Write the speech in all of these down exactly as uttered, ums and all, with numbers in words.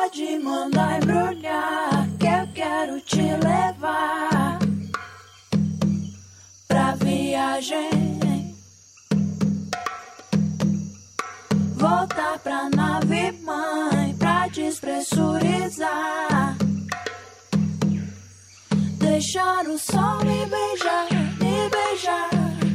Pode mandar embrulhar, que eu quero te levar pra viagem. Voltar pra nave mãe pra despressurizar. Deixar o sol me beijar, me beijar.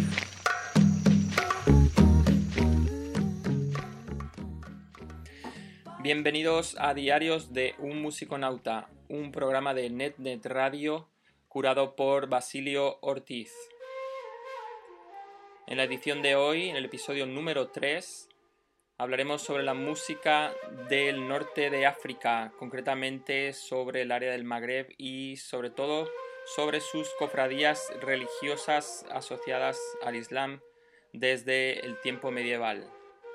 Bienvenidos a Diarios de un Musiconauta, un programa de NetNet Radio curado por Basilio Ortiz. En la edición de hoy, en el episodio número tres, hablaremos sobre la música del norte de África, concretamente sobre el área del Magreb y sobre todo sobre sus cofradías religiosas asociadas al Islam desde el tiempo medieval.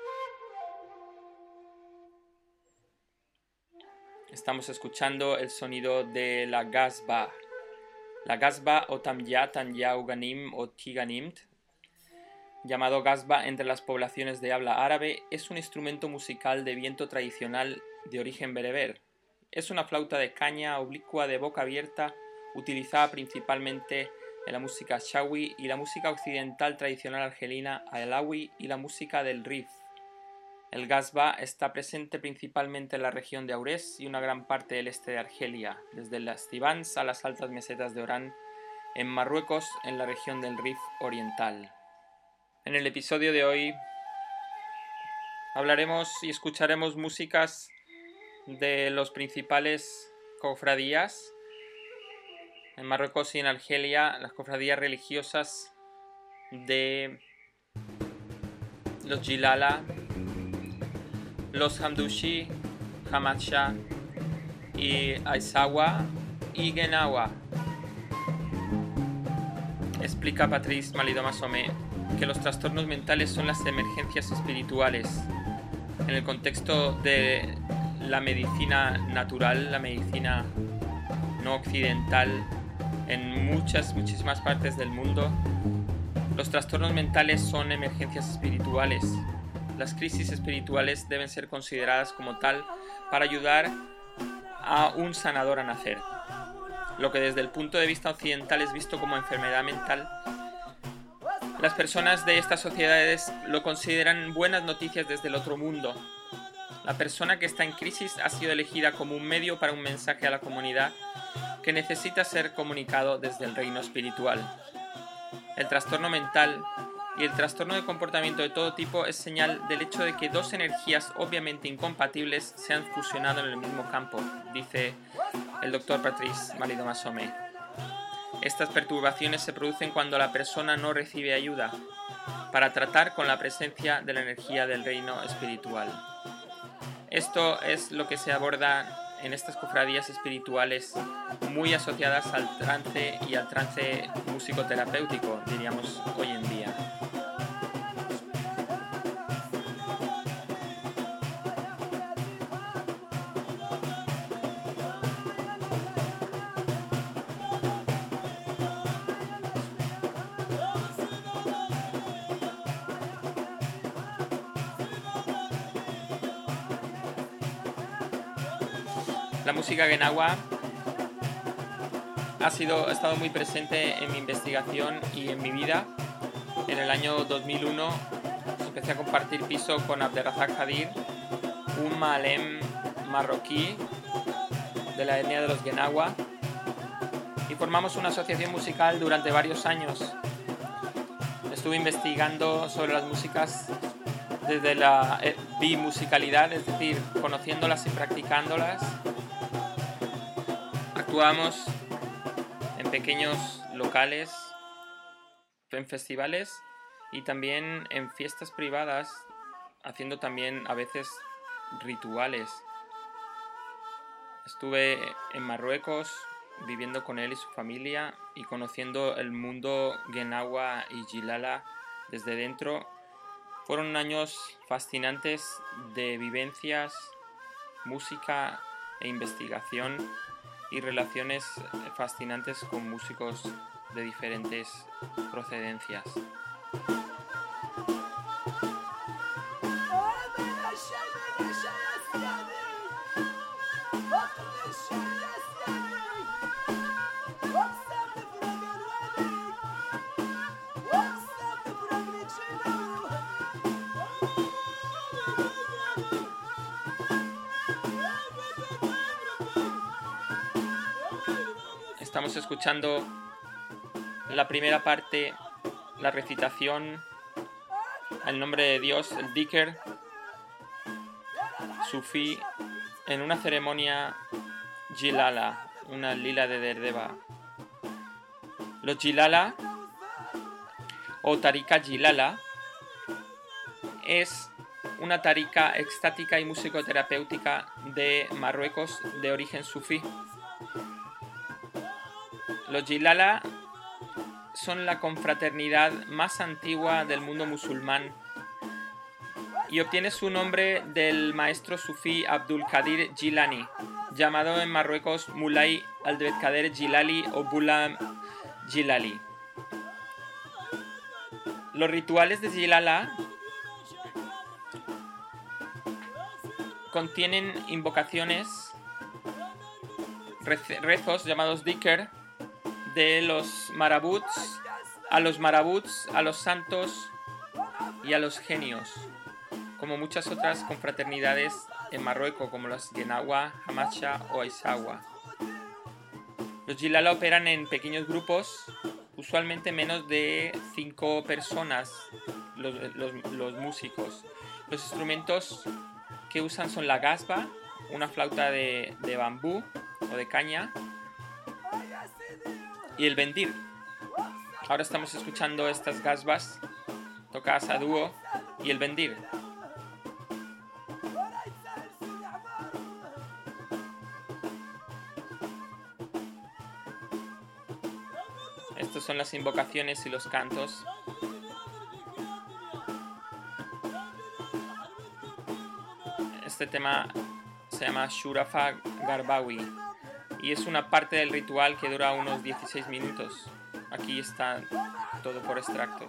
Estamos escuchando el sonido de la Gasba. La Gasba o Tamya, Tanya Uganim o Tiganimt, llamado Gasba entre las poblaciones de habla árabe, es un instrumento musical de viento tradicional de origen bereber. Es una flauta de caña oblicua de boca abierta, utilizada principalmente en la música shawi y la música occidental tradicional argelina, alawi y la música del Rif. El Gasba está presente principalmente en la región de Aurés y una gran parte del este de Argelia, desde las Tivans a las altas mesetas de Orán, en Marruecos, en la región del Rif oriental. En el episodio de hoy hablaremos y escucharemos músicas de los principales cofradías. En Marruecos y en Argelia, las cofradías religiosas de los Jilala, los Hamdushi, Hamadsha y Aisawa y Genawa. Explica Patrice Malidoma-Somé que los trastornos mentales son las emergencias espirituales. En el contexto de la medicina natural, la medicina no occidental, en muchas, muchísimas partes del mundo, los trastornos mentales son emergencias espirituales. Las crisis espirituales deben ser consideradas como tal para ayudar a un sanador a nacer. Lo que desde el punto de vista occidental es visto como enfermedad mental, las personas de estas sociedades lo consideran buenas noticias desde el otro mundo. La persona que está en crisis ha sido elegida como un medio para un mensaje a la comunidad que necesita ser comunicado desde el reino espiritual. El trastorno mental y el trastorno de comportamiento de todo tipo es señal del hecho de que dos energías obviamente incompatibles se han fusionado en el mismo campo, dice el doctor Patrice Malidoma-Somé. Estas perturbaciones se producen cuando la persona no recibe ayuda para tratar con la presencia de la energía del reino espiritual. Esto es lo que se aborda en estas cofradías espirituales muy asociadas al trance y al trance musicoterapéutico, diríamos hoy en día. La música Genawa ha, sido, ha estado muy presente en mi investigación y en mi vida. En el año dos mil uno empecé a compartir piso con Abderrazak Hadir, un maalem marroquí de la etnia de los Genawa, y formamos una asociación musical durante varios años. Estuve investigando sobre las músicas desde la bimusicalidad, es decir, conociéndolas y practicándolas. Actuamos en pequeños locales, en festivales y también en fiestas privadas, haciendo también a veces rituales. Estuve en Marruecos viviendo con él y su familia y conociendo el mundo Genawa y Jilala desde dentro. Fueron años fascinantes de vivencias, música e investigación y relaciones fascinantes con músicos de diferentes procedencias. Estamos escuchando la primera parte, la recitación al nombre de Dios, el dhikr sufí, en una ceremonia Jilala, una lila de Derdeba. Los Jilala o Tarika Jilala es una tarika extática y musicoterapéutica de Marruecos de origen sufí. Los Jilala son la confraternidad más antigua del mundo musulmán y obtiene su nombre del maestro sufí Abdul Qadir Jilani, llamado en Marruecos Mulay Abdelkader Jilali o Bulam Jilali. Los rituales de Jilala contienen invocaciones, rezos llamados dhikr, de los marabuts, a los marabuts, a los santos y a los genios, como muchas otras confraternidades en Marruecos, como los Genawa, Hamacha o Aisawa. Los Jilala operan en pequeños grupos, usualmente menos de cinco personas, los, los, los músicos. Los instrumentos que usan son la gasba, una flauta de, de bambú o de caña, y el bendir. Ahora estamos escuchando estas gasbas tocadas a dúo y el bendir. Estas son las invocaciones y los cantos. Este tema se llama Shurafa Garbawi y es una parte del ritual que dura unos dieciséis minutos. Aquí está todo por extractos.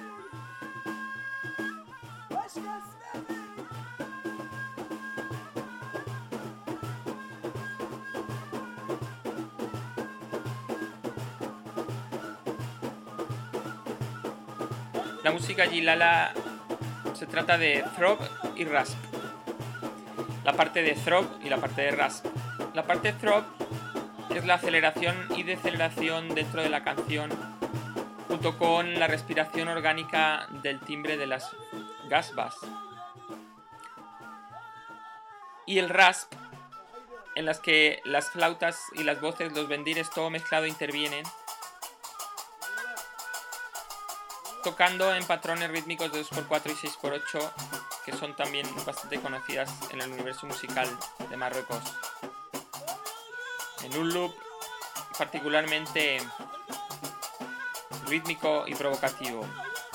La música Jilala se trata de throb y rasp. La parte de throb y la parte de rasp. La parte throb es la aceleración y deceleración dentro de la canción, junto con la respiración orgánica del timbre de las gasbas. Y el rasp, en las que las flautas y las voces, los bendires, todo mezclado intervienen, tocando en patrones rítmicos de dos por cuatro y seis por ocho, que son también bastante conocidas en el universo musical de Marruecos. En un loop particularmente rítmico y provocativo.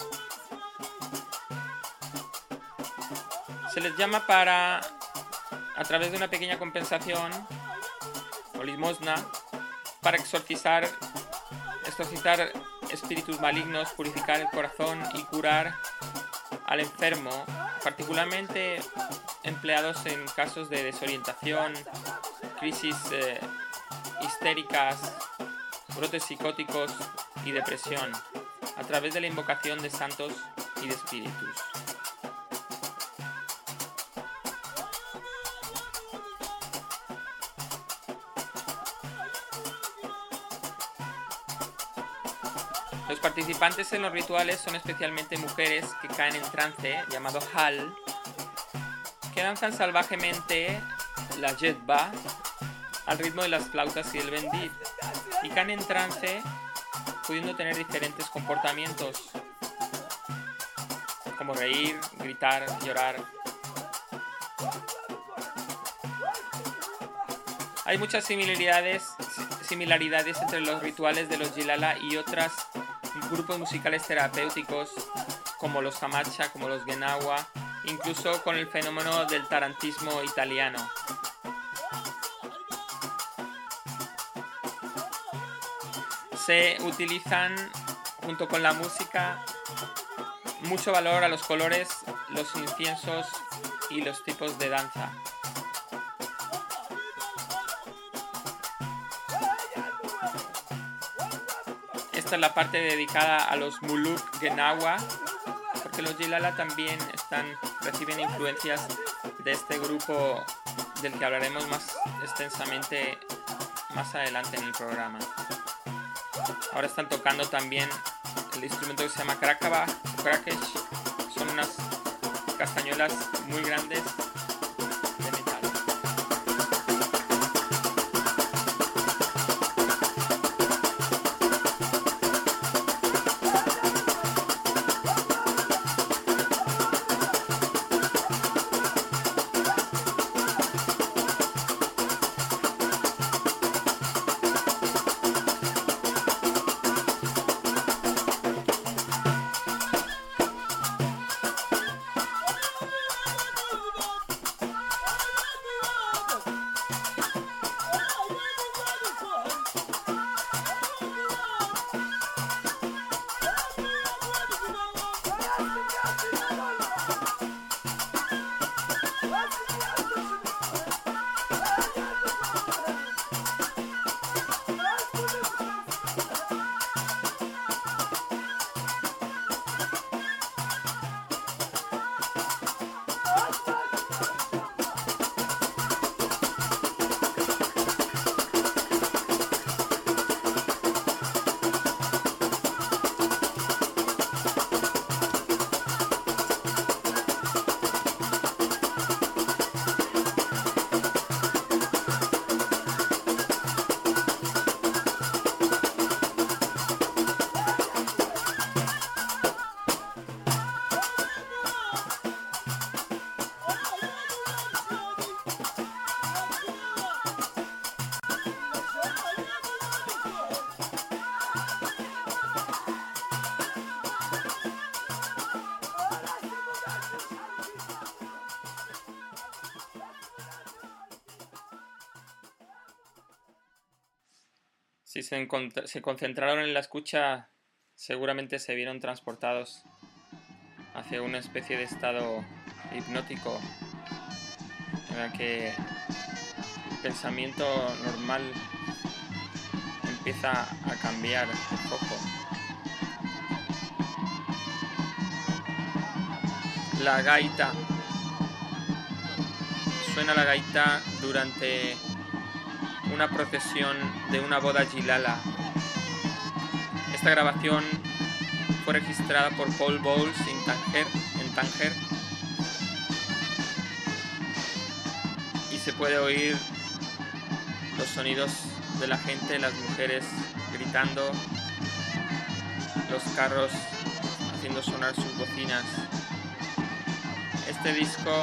Se les llama para, a través de una pequeña compensación o limosna, para exorcizar, exorcizar espíritus malignos, purificar el corazón y curar al enfermo, particularmente empleados en casos de desorientación, crisis eh, histéricas, brotes psicóticos y depresión, a través de la invocación de santos y de espíritus. Los participantes en los rituales son especialmente mujeres que caen en trance, llamado hal, que danzan salvajemente la jedba al ritmo de las flautas y el bendir, y caen en trance pudiendo tener diferentes comportamientos, como reír, gritar, llorar. Hay muchas similaridades, similaridades entre los rituales de los Jilala y otros grupos musicales terapéuticos como los Hamacha, como los Genawa, incluso con el fenómeno del tarantismo italiano. Se utilizan, junto con la música, mucho valor a los colores, los inciensos y los tipos de danza. esta es la parte dedicada a los Muluk Genawa, porque los Yilala también están, reciben influencias de este grupo del que hablaremos más extensamente más adelante en el programa. Ahora están tocando también el instrumento que se llama Krakaba, Krakesh. Son unas castañuelas muy grandes de metal. Si se, se concentraron en la escucha, seguramente se vieron transportados hacia una especie de estado hipnótico en el que el pensamiento normal empieza a cambiar un poco. La gaita. Suena la gaita durante una procesión de una boda Yilala. Esta grabación fue registrada por Paul Bowles en Tánger, en Tánger, y se puede oír los sonidos de la gente, las mujeres gritando, los carros haciendo sonar sus bocinas. Este disco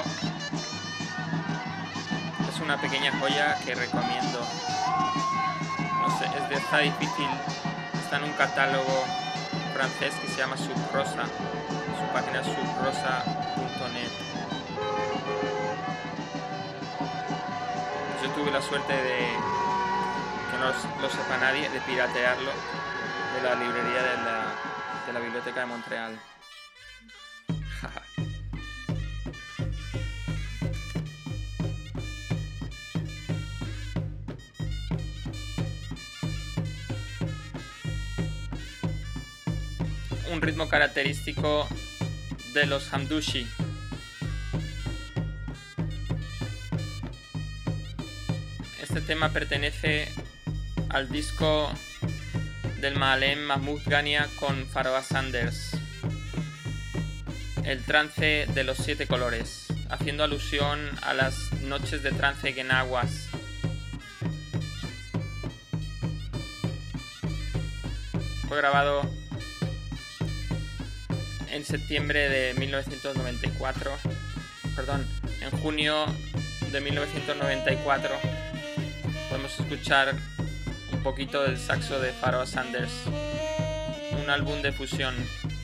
es una pequeña joya que recomiendo. No sé, es de está difícil. Está en un catálogo francés que se llama Subrosa. Su página es subrosa punto net. Yo tuve la suerte de que no lo sepa nadie, de piratearlo de la librería de la, de la Biblioteca de Montreal. Un ritmo característico de los Hamdushi. Este tema pertenece al disco del Maalem Mahmoud Gania con Pharoah Sanders, el trance de los siete colores, haciendo alusión a las noches de trance genawas. Fue grabado en septiembre de mil novecientos noventa y cuatro, perdón, en junio de mil novecientos noventa y cuatro. Podemos escuchar un poquito del saxo de Pharoah Sanders, un álbum de fusión.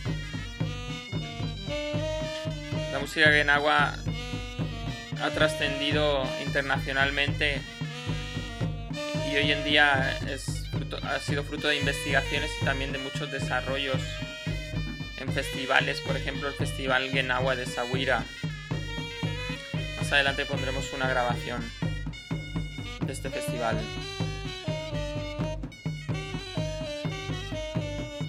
La música genawa ha trascendido internacionalmente y hoy en día es fruto, ha sido fruto de investigaciones y también de muchos desarrollos en festivales, por ejemplo el Festival Genawa de Essaouira. Más adelante pondremos una grabación de este festival.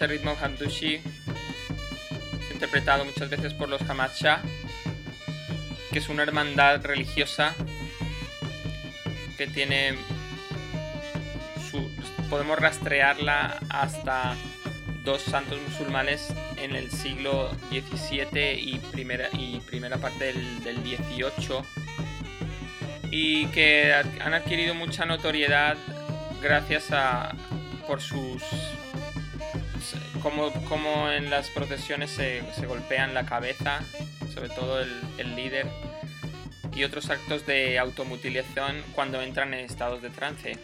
Este ritmo Handushi es interpretado muchas veces por los Hamacha, que es una hermandad religiosa que tiene su, podemos rastrearla hasta dos santos musulmanes en el siglo diecisiete y primera, y primera parte del, del dieciocho, y que han adquirido mucha notoriedad gracias a por sus como, como en las procesiones se, se golpean la cabeza, sobre todo el, el líder, y otros actos de automutilación cuando entran en estados de trance.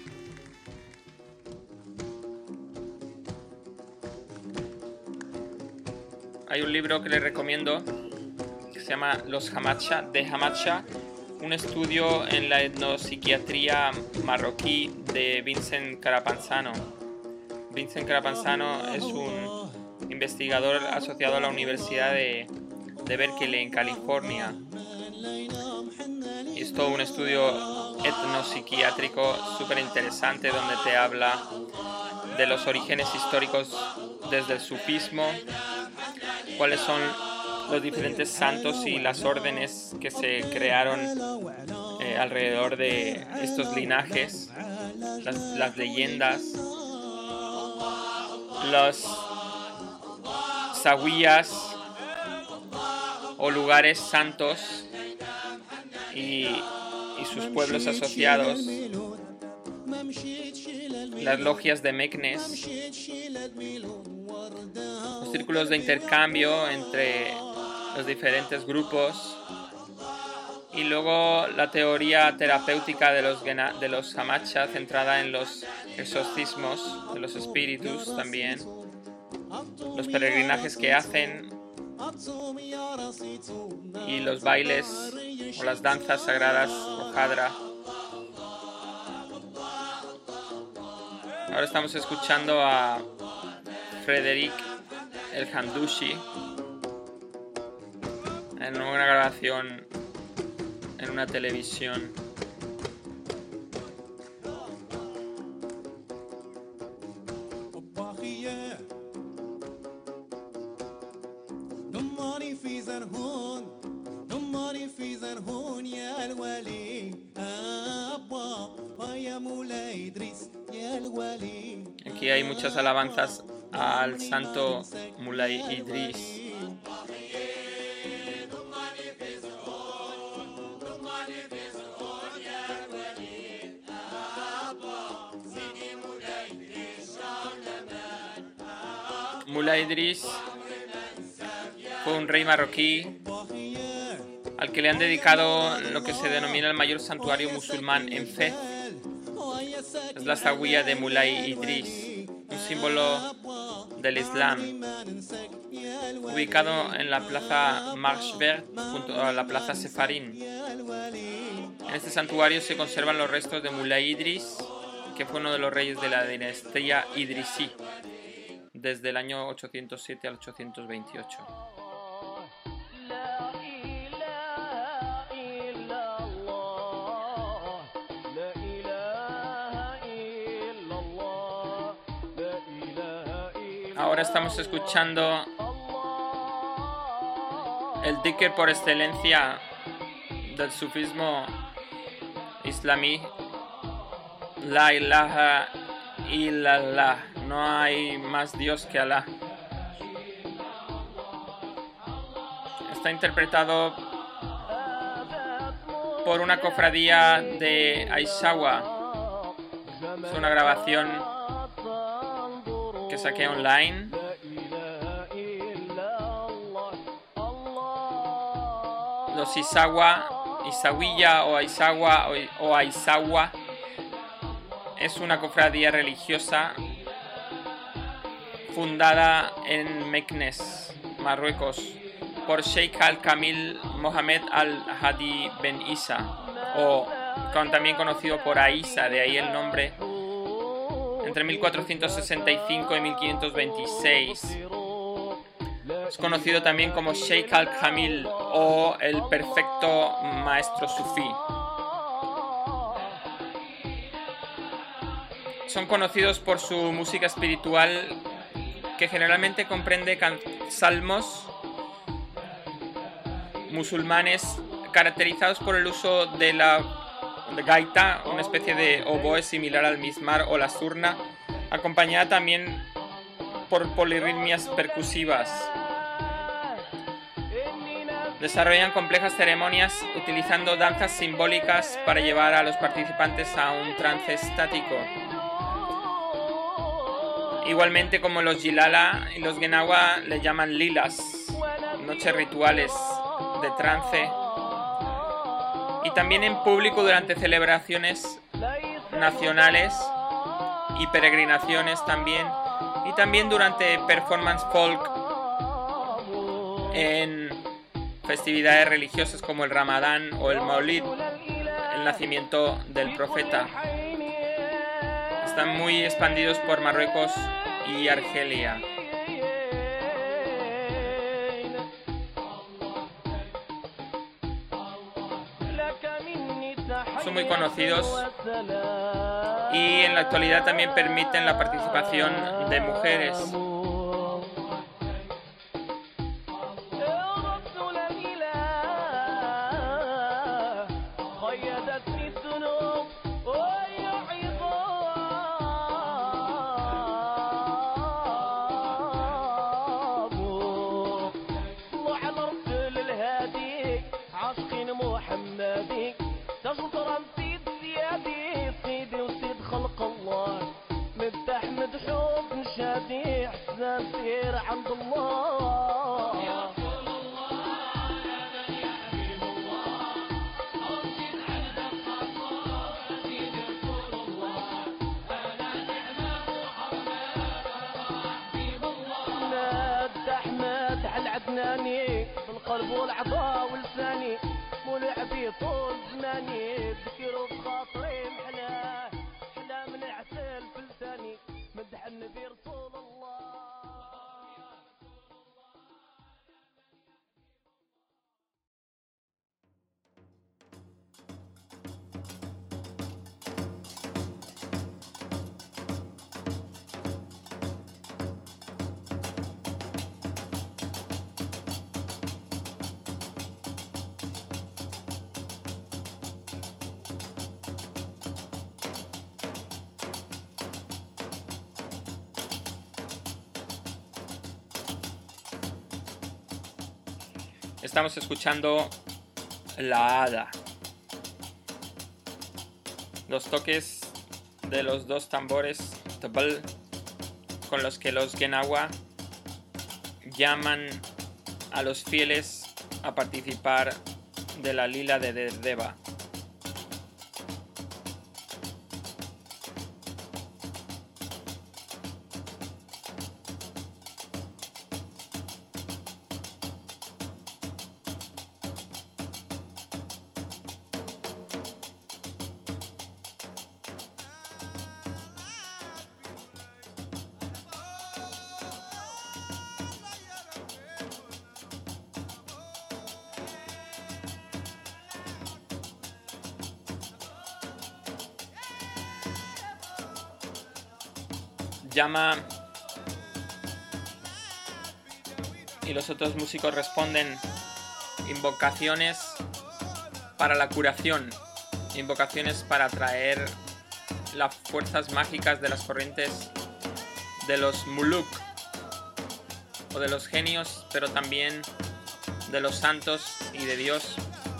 Hay un libro que les recomiendo que se llama Los Hamacha, de Hamacha, un estudio en la etnopsiquiatría marroquí de Vincent Carapanzano. Vincent Carapanzano es un investigador asociado a la Universidad de, de Berkeley en California. Es todo un estudio etnopsiquiátrico súper interesante donde te habla de los orígenes históricos desde el sufismo, cuáles son los diferentes santos y las órdenes que se crearon eh, alrededor de estos linajes, las, las leyendas, los zawiyas o lugares santos y, y sus pueblos asociados, las logias de Meknes, los círculos de intercambio entre los diferentes grupos, y luego la teoría terapéutica de los, de los Hamacha centrada en los exorcismos de los espíritus también, los peregrinajes que hacen y los bailes o las danzas sagradas o Hadra. Ahora estamos escuchando a Frédéric El Handushi en una grabación en una televisión. Aquí hay muchas alabanzas al santo Mulay Idris. Mulay Idris fue un rey marroquí al que le han dedicado lo que se denomina el mayor santuario musulmán en Fez. Es la zawiya de Mulay Idris, un símbolo del Islam, ubicado en la plaza Marche Verte junto a la plaza Sefarín. En este santuario se conservan los restos de Mulay Idris, que fue uno de los reyes de la dinastía Idrisí, desde el año ochocientos siete al ochocientos veintiocho. Ahora estamos escuchando el dhikr por excelencia del sufismo islamí, La ilaha illallah, no hay más Dios que Alá. Está interpretado por una cofradía de Aishawa. Es una grabación que saqué online. Los Isawa, Isawiya o Aisawa o Aisawa es una cofradía religiosa fundada en Meknes, Marruecos, por Sheikh Al-Kamil Mohamed Al-Hadi Ben Isa, o también conocido por Aisa, de ahí el nombre, entre mil cuatrocientos sesenta y cinco y mil quinientos veintiséis. Es conocido también como Sheikh Al-Kamil o el perfecto maestro sufí. Son conocidos por su música espiritual que generalmente comprende salmos musulmanes caracterizados por el uso de la gaita, una especie de oboe similar al mismar o la surna, acompañada también por polirritmias percusivas. Desarrollan complejas ceremonias utilizando danzas simbólicas para llevar a los participantes a un trance estático. Igualmente, como los Jilala y los Genawa le llaman lilas, noches rituales de trance, y también en público durante celebraciones nacionales y peregrinaciones también, y también durante performance folk en festividades religiosas como el Ramadán o el Maulid, el nacimiento del profeta. Están muy expandidos por Marruecos y Argelia. Son muy conocidos y en la actualidad también permiten la participación de mujeres. بالقلب والعضاء ولساني مولعبي طول زماني ذكروا بخاطري محلاه حلا من عسل في لساني مدح النبي رسول الله. Estamos escuchando la hada. Los toques de los dos tambores tabal con los que los Genawa llaman a los fieles a participar de la lila de Derdeba. Llama y los otros músicos responden invocaciones para la curación, invocaciones para atraer las fuerzas mágicas de las corrientes de los muluk o de los genios, pero también de los santos y de Dios.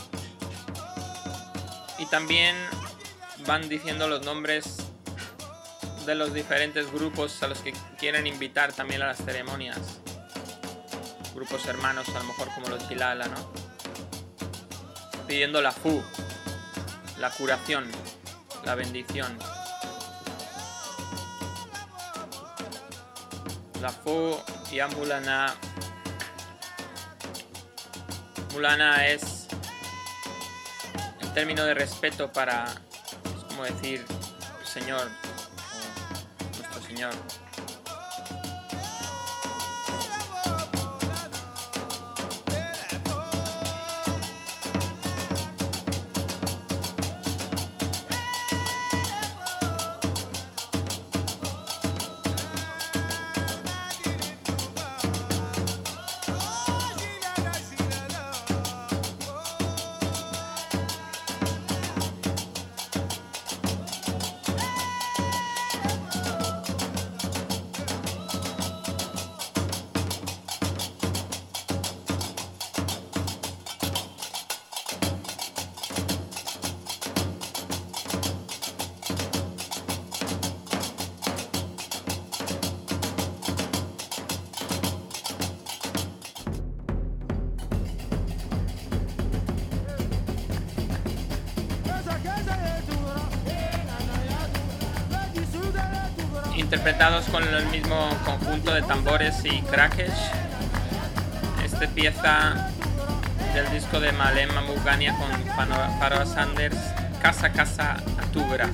Y también van diciendo los nombres de los diferentes grupos a los que quieren invitar también a las ceremonias. Grupos hermanos, a lo mejor como los Jilala, ¿no? Pidiendo la fu, la curación, la bendición. La fu y a Mulana. Mulana es el término de respeto para, es como decir, Señor, Señor. interpretados con el mismo conjunto de tambores y crackers. Esta pieza del disco de Malem Mamoudzania con Pharoah Sanders, Casa Casa Atugra.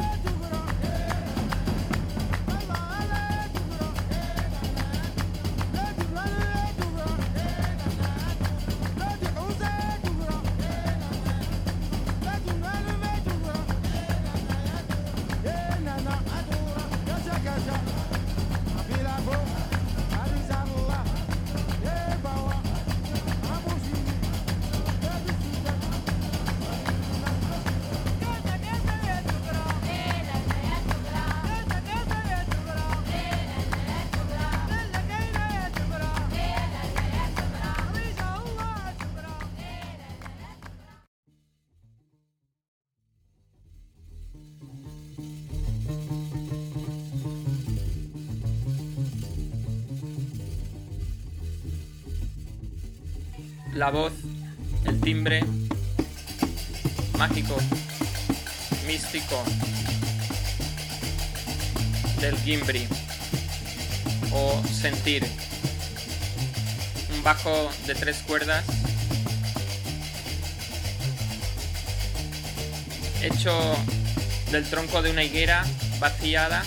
La voz, el timbre, mágico, místico del gimbri o sentir. Un bajo de tres cuerdas hecho del tronco de una higuera vaciada,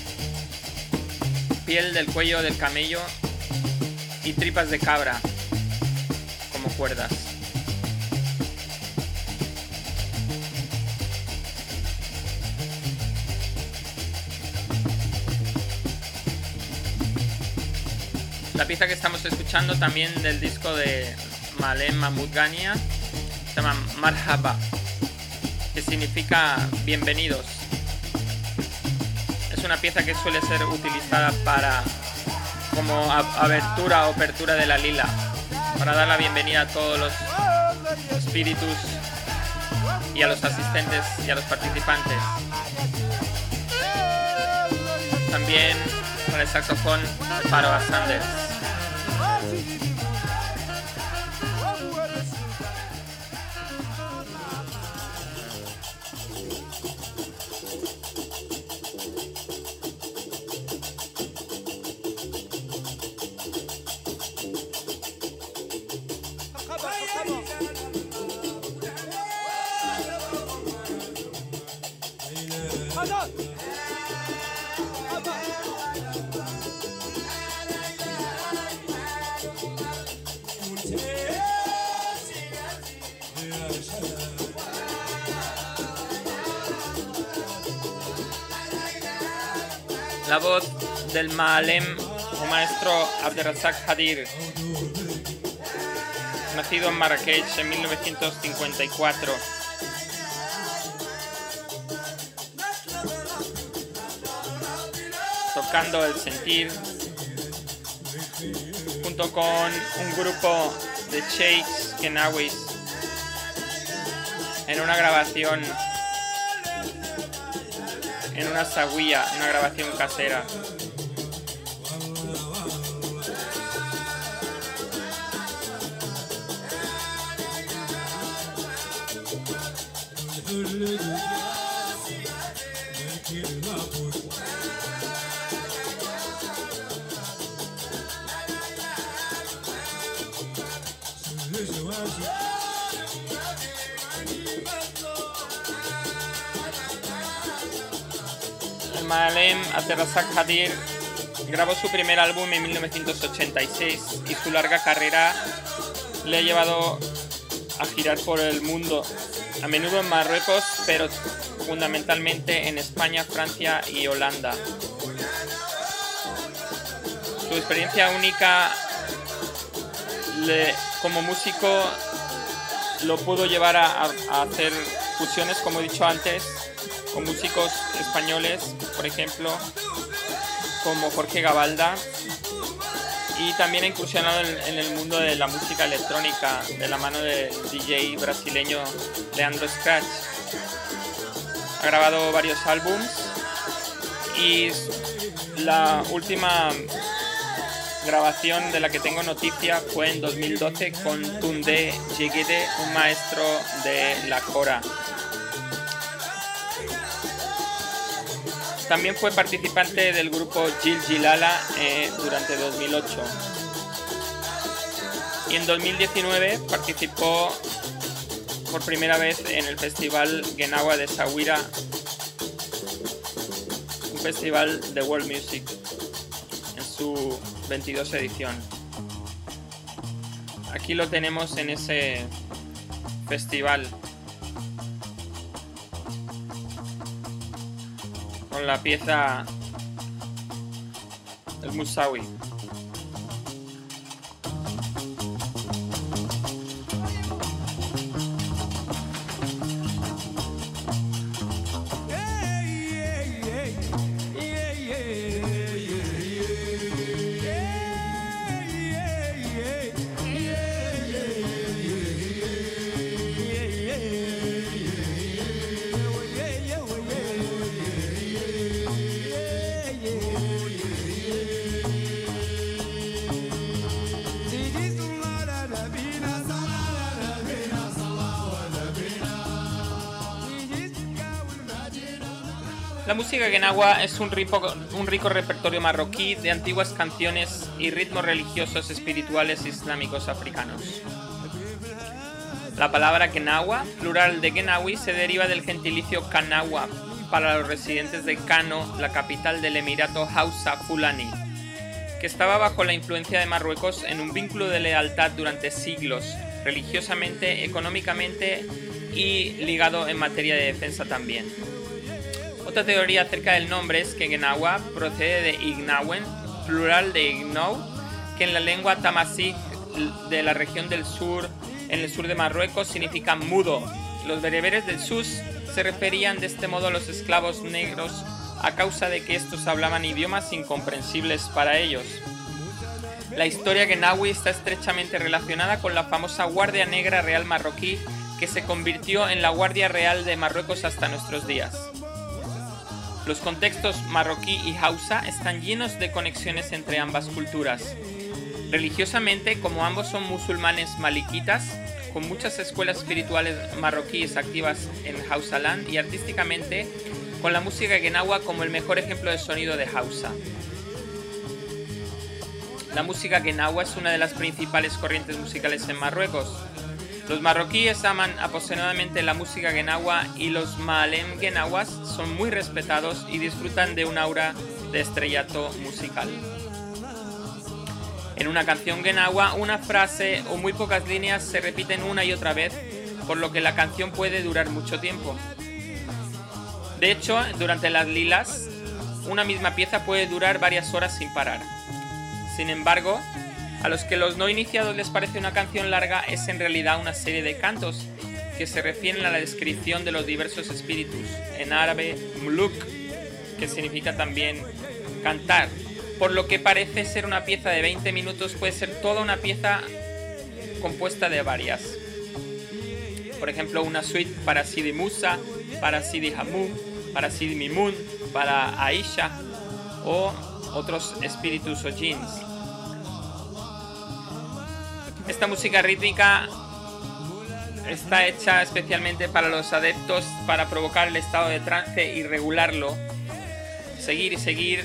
piel del cuello del camello y tripas de cabra como cuerdas. La pieza que estamos escuchando también del disco de Malem Mamoudzania se llama Marhaba, que significa bienvenidos. Es una pieza que suele ser utilizada para como abertura o apertura de la lila, para dar la bienvenida a todos los espíritus y a los asistentes y a los participantes. También con el saxofón Pharoah Sanders. La voz del Malem o maestro Abderrazak Hadir, nacido en Marrakech en mil novecientos cincuenta y cuatro. Tocando el sentir junto con un grupo de sheikhs kenawis en una grabación en una zawiya, una grabación casera. Malem Abderrazak Hadir grabó su primer álbum en mil novecientos ochenta y seis y su larga carrera le ha llevado a girar por el mundo, a menudo en Marruecos, pero fundamentalmente en España, Francia y Holanda. Su experiencia única le, como músico lo pudo llevar a, a hacer fusiones, como he dicho antes, con músicos españoles, por ejemplo, como Jorge Gabalda, y también ha incursionado en, en el mundo de la música electrónica de la mano del D J brasileño Leandro Scratch. Ha grabado varios álbums y la última grabación de la que tengo noticia fue en dos mil doce con Tunde Jegede, un maestro de la Kora. También fue participante del grupo Gil Gilala eh, durante dos mil ocho. Y en dos mil diecinueve participó por primera vez en el Festival Genawa de Essaouira, un festival de World Music, en su veintidós edición. Aquí lo tenemos en ese festival, con la pieza El Musawi. La música Genawa es un rico, un rico repertorio marroquí de antiguas canciones y ritmos religiosos espirituales islámicos africanos. La palabra Genawa, plural de Genawi, se deriva del gentilicio Kanawa para los residentes de Kano, la capital del emirato Hausa Fulani, que estaba bajo la influencia de Marruecos en un vínculo de lealtad durante siglos, religiosamente, económicamente y ligado en materia de defensa también. Otra teoría acerca del nombre es que Genawa procede de Ignawen, plural de Ignou, que en la lengua tamasí de la región del sur, en el sur de Marruecos, significa mudo. Los bereberes del Sus se referían de este modo a los esclavos negros a causa de que estos hablaban idiomas incomprensibles para ellos. La historia genawi está estrechamente relacionada con la famosa Guardia Negra Real marroquí, que se convirtió en la Guardia Real de Marruecos hasta nuestros días. Los contextos marroquí y hausa están llenos de conexiones entre ambas culturas. Religiosamente, como ambos son musulmanes malikitas, con muchas escuelas espirituales marroquíes activas en Hausaland, y artísticamente, con la música genawa como el mejor ejemplo de sonido de Hausa. La música genawa es una de las principales corrientes musicales en Marruecos. Los marroquíes aman apasionadamente la música genawa y los maalem genawas son muy respetados y disfrutan de un aura de estrellato musical. En una canción genawa, una frase o muy pocas líneas se repiten una y otra vez, por lo que la canción puede durar mucho tiempo. De hecho, durante las lilas, una misma pieza puede durar varias horas sin parar. Sin embargo, a los que los no iniciados les parece una canción larga, es en realidad una serie de cantos que se refieren a la descripción de los diversos espíritus, en árabe muluk, que significa también cantar, por lo que parece ser una pieza de veinte minutos, puede ser toda una pieza compuesta de varias. Por ejemplo, una suite para Sidi Musa, para Sidi Hamu, para Sidi Mimun, para Aisha o otros espíritus o jinns. Esta música rítmica está hecha especialmente para los adeptos, para provocar el estado de trance y regularlo, seguir y seguir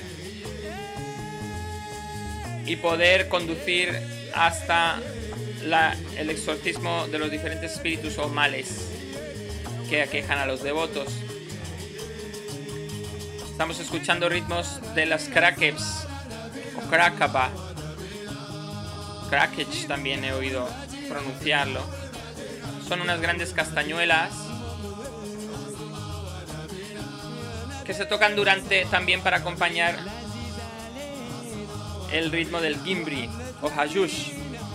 y poder conducir hasta la, el exorcismo de los diferentes espíritus o males que aquejan a los devotos. Estamos escuchando ritmos de las Krakebs o Krakaba. Krakech también he oído pronunciarlo. Son unas grandes castañuelas que se tocan durante también para acompañar el ritmo del gimbri o hayush,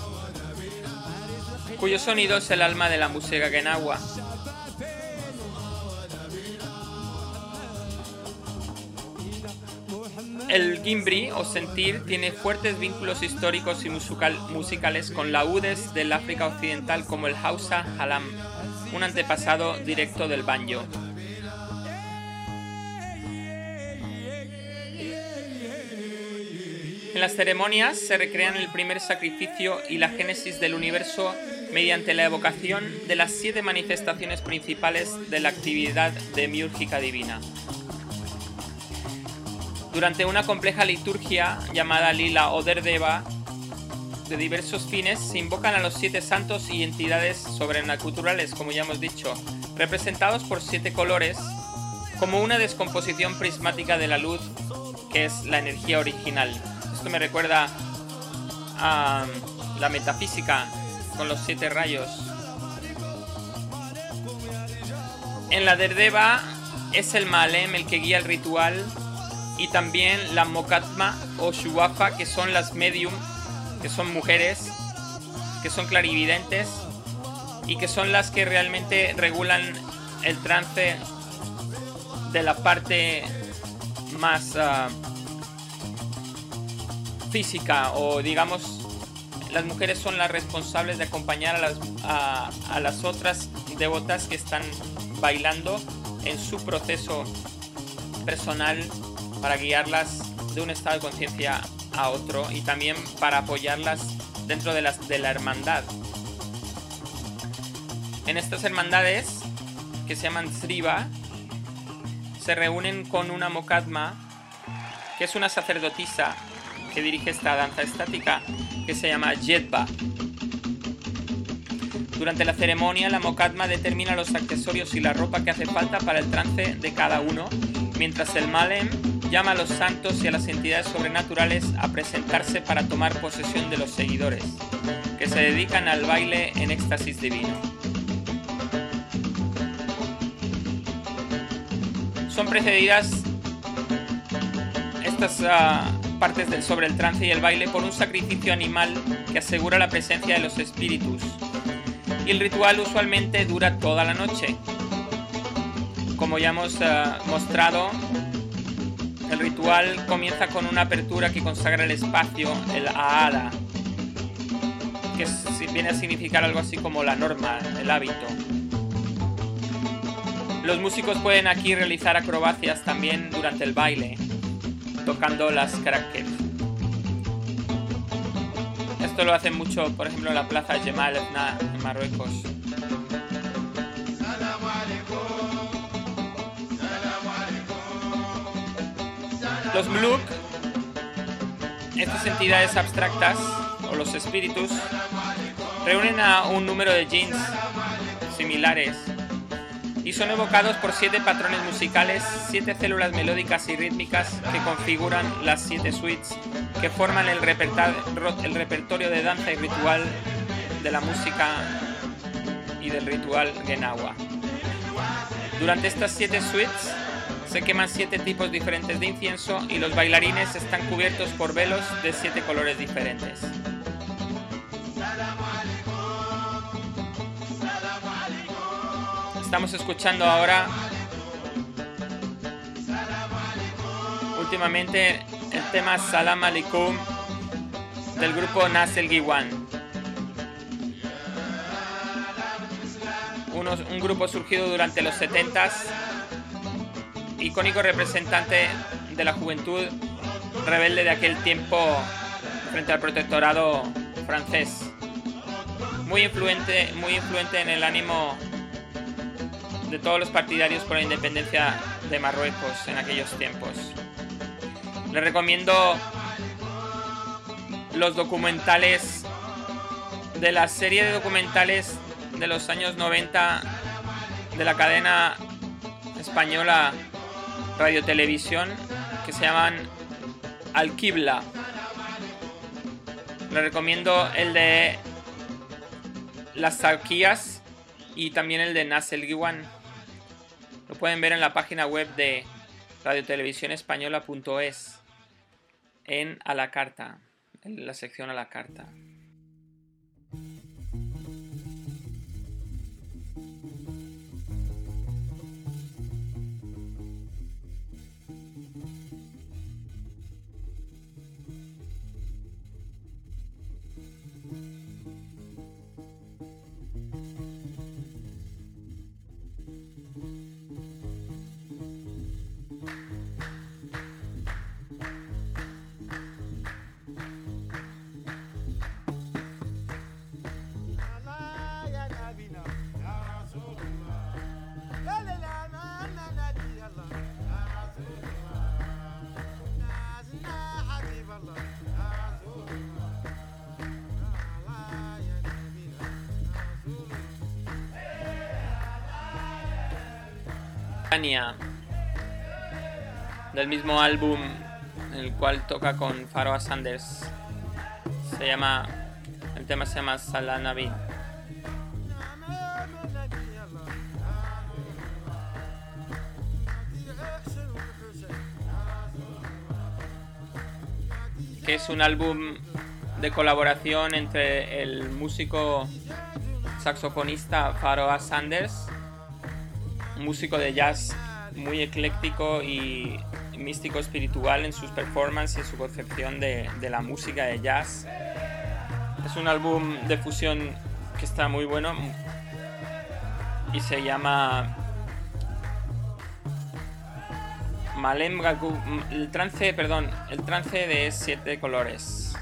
cuyo sonido es el alma de la música genawa. El gimbri o sentir tiene fuertes vínculos históricos y musical, musicales con laúdes del África Occidental como el Hausa Halam, un antepasado directo del banjo. En las ceremonias se recrean el primer sacrificio y la génesis del universo mediante la evocación de las siete manifestaciones principales de la actividad demiúrgica divina. Durante una compleja liturgia llamada Lila o Derdeva, de diversos fines, se invocan a los siete santos y entidades sobrenaturales, como ya hemos dicho, representados por siete colores, como una descomposición prismática de la luz, que es la energía original. Esto me recuerda a la metafísica con los siete rayos. En la Derdeva es el Maalem el que guía el ritual, y también la Mokatma o Shuwafa, que son las medium, que son mujeres, que son clarividentes y que son las que realmente regulan el trance de la parte más uh, física, o digamos, las mujeres son las responsables de acompañar a las, a, a las otras devotas que están bailando en su proceso personal para guiarlas de un estado de conciencia a otro, y también para apoyarlas dentro de, las, de la hermandad. En estas hermandades, que se llaman Sriva, se reúnen con una Mokatma, que es una sacerdotisa que dirige esta danza estática, que se llama Jedva. Durante la ceremonia, la Mokatma determina los accesorios y la ropa que hace falta para el trance de cada uno, mientras el Maalem llama a los santos y a las entidades sobrenaturales a presentarse para tomar posesión de los seguidores, que se dedican al baile en éxtasis divino. Son precedidas estas uh, partes del, sobre el trance y el baile por un sacrificio animal que asegura la presencia de los espíritus. Y el ritual usualmente dura toda la noche. Como ya hemos uh, mostrado, el ritual comienza con una apertura que consagra el espacio, el Aada, que es, viene a significar algo así como la norma, el hábito. Los músicos pueden aquí realizar acrobacias también durante el baile, tocando las crackers. Esto lo hacen mucho, por ejemplo, en la plaza Jemal Efna en Marruecos. Los Mluk, estas entidades abstractas, o los espíritus, reúnen a un número de jinns similares y son evocados por siete patrones musicales, siete células melódicas y rítmicas que configuran las siete suites que forman el, el repertorio de danza y ritual de la música y del ritual Genawa. Durante estas siete suites se queman siete tipos diferentes de incienso y los bailarines están cubiertos por velos de siete colores diferentes. Estamos escuchando ahora últimamente el tema Salam Alaikum del grupo Nas El Ghiwan, Unos, un grupo surgido durante los setentas, icónico representante de la juventud rebelde de aquel tiempo frente al protectorado francés, muy influente, muy influente en el ánimo de todos los partidarios por la independencia de Marruecos en aquellos tiempos. Les recomiendo los documentales de la serie de documentales de los años noventa de la cadena española Radio Televisión, que se llaman Al-Qibla. Les recomiendo el de las Zarquías y también el de Nas El Ghiwan. Lo pueden ver en la página web de radiotelevisiónespañola punto es, en A la Carta, en la sección A la Carta. Tania, del mismo álbum en el cual toca con Pharoah Sanders. Se llama, el tema se llama Salanavi. Que es un álbum de colaboración entre el músico saxofonista Pharoah Sanders, un músico de jazz muy ecléctico y místico espiritual en sus performances y en su concepción de, de la música de jazz. Es un álbum de fusión que está muy bueno y se llama Malem Gaku, el trance, perdón, el trance de siete colores.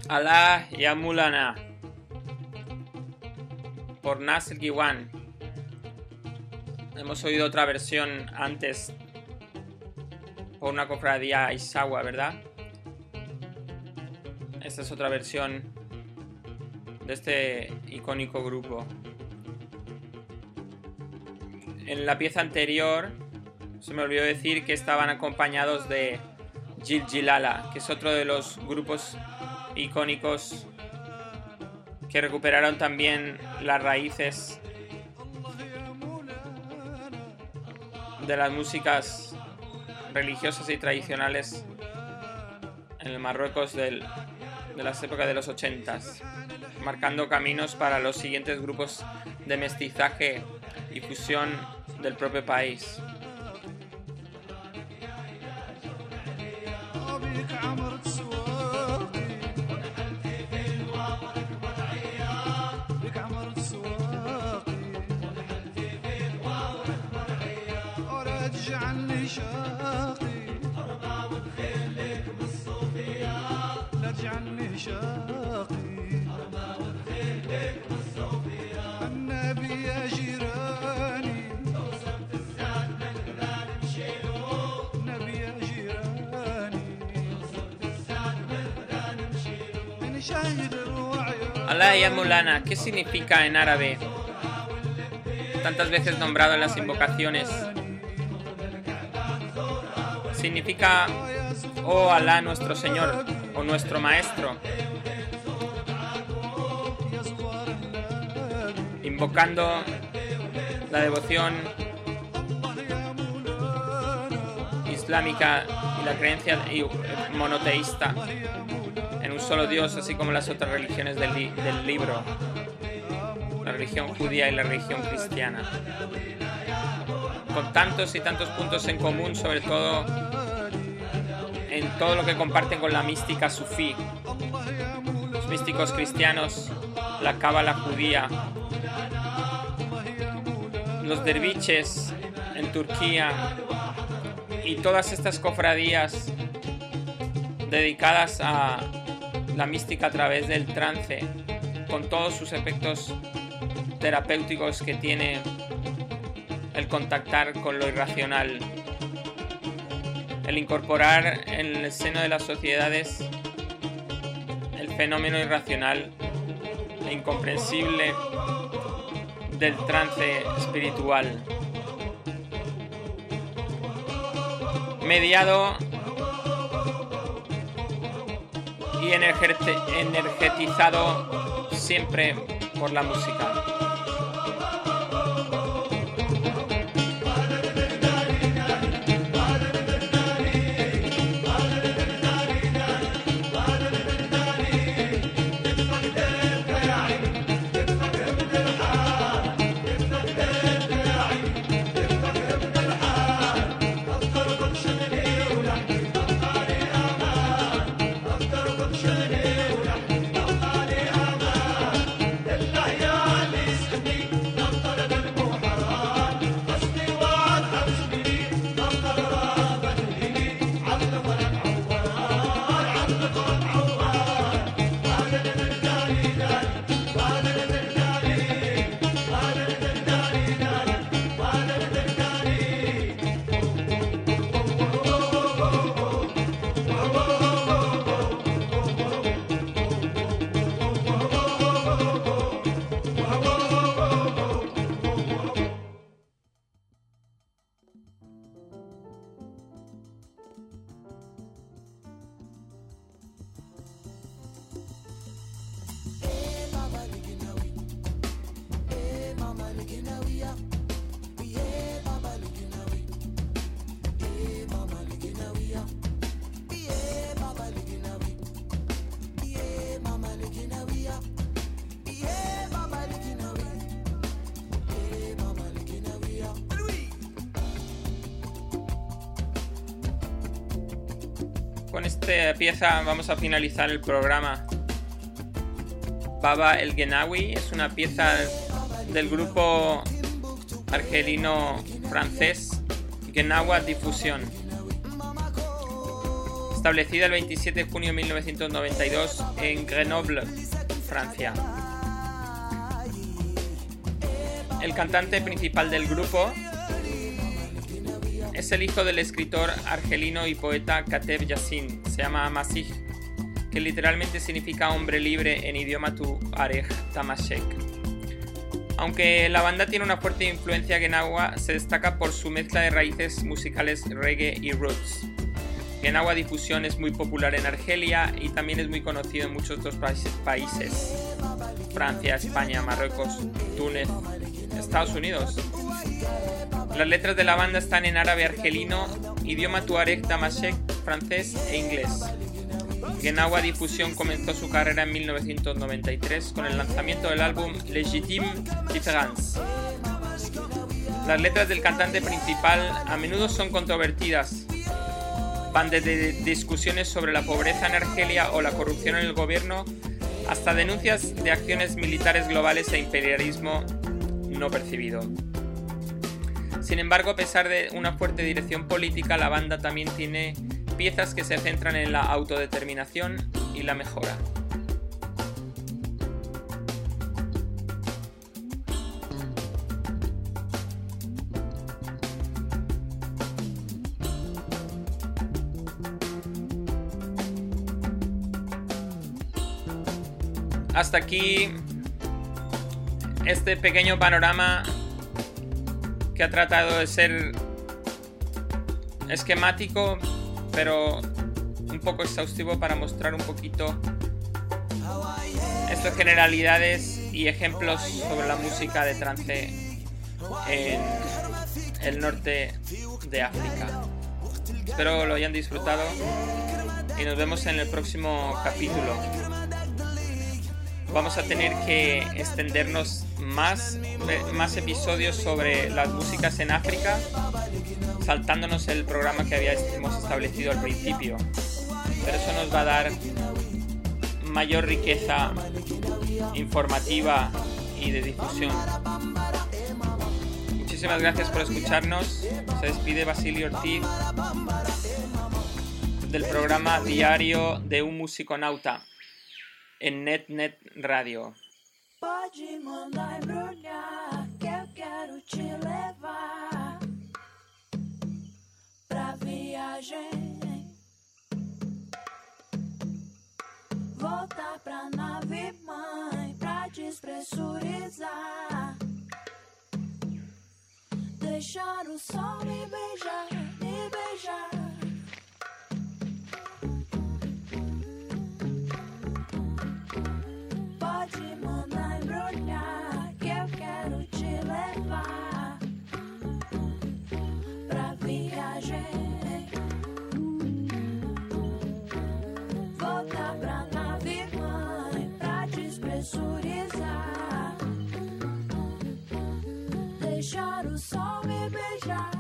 Allah Ya Mulana por Nasr Giwan. Hemos oído otra versión antes por una cofradía Aisawa, ¿verdad? Esta es otra versión de este icónico grupo. En la pieza anterior se me olvidó decir que estaban acompañados de Jil-Jilala, que es otro de los grupos icónicos que recuperaron también las raíces de las músicas religiosas y tradicionales en el Marruecos del, de las épocas de los ochentas, marcando caminos para los siguientes grupos de mestizaje y fusión del propio país. Allah Ya Mulana, ¿qué significa en árabe? Tantas veces nombrado en las invocaciones. Significa, oh Alá nuestro Señor, o nuestro Maestro. Invocando la devoción islámica y la creencia monoteísta en un solo Dios, así como las otras religiones del, li del libro, la religión judía y la religión cristiana, con tantos y tantos puntos en común, sobre todo en todo lo que comparten con la mística sufí, los místicos cristianos, la cábala judía, los derviches en Turquía y todas estas cofradías dedicadas a la mística a través del trance, con todos sus efectos terapéuticos que tiene el contactar con lo irracional, el incorporar en el seno de las sociedades el fenómeno irracional e incomprensible del trance espiritual, mediado y energetizado siempre por la música. Con esta pieza vamos a finalizar el programa. Baba El Genawi es una pieza del grupo argelino francés Genawa Diffusion. Establecida el veintisiete de junio de mil novecientos noventa y dos en Grenoble, Francia. El cantante principal del grupo es el hijo del escritor argelino y poeta Kateb Yassin. Se llama Masih, que literalmente significa hombre libre en idioma tuareg tamashek. Aunque la banda tiene una fuerte influencia Gnawa, se destaca por su mezcla de raíces musicales reggae y roots. Gnawa Difusión es muy popular en Argelia y también es muy conocido en muchos otros países: Francia, España, Marruecos, Túnez, Estados Unidos. Las letras de la banda están en árabe argelino, idioma tuareg tamashek, francés e inglés. Gnawa Difusión comenzó su carrera en mil novecientos noventa y tres con el lanzamiento del álbum Legitime Difference. Las letras del cantante principal a menudo son controvertidas. Van desde discusiones sobre la pobreza en Argelia o la corrupción en el gobierno hasta denuncias de acciones militares globales e imperialismo no percibido. Sin embargo, a pesar de una fuerte dirección política, la banda también tiene piezas que se centran en la autodeterminación y la mejora. Hasta aquí este pequeño panorama que ha tratado de ser esquemático, pero un poco exhaustivo para mostrar un poquito estas generalidades y ejemplos sobre la música de trance en el norte de África. Espero lo hayan disfrutado y nos vemos en el próximo capítulo. Vamos a tener que extendernos más, más episodios sobre las músicas en África, saltándonos el programa que habíamos establecido al principio. Pero eso nos va a dar mayor riqueza informativa y de difusión. Muchísimas gracias por escucharnos. Se despide Basilio Ortiz del programa diario de un musiconauta en NetNet Radio. Pode mandar embrulhar, que eu quero te levar pra viagem, voltar pra nave mãe pra despressurizar, deixar o sol me beijar, me beijar. Pode mandar embrulhar, que eu quero te levar pra viagem, voltar pra nave mãe pra despressurizar, deixar o sol me beijar.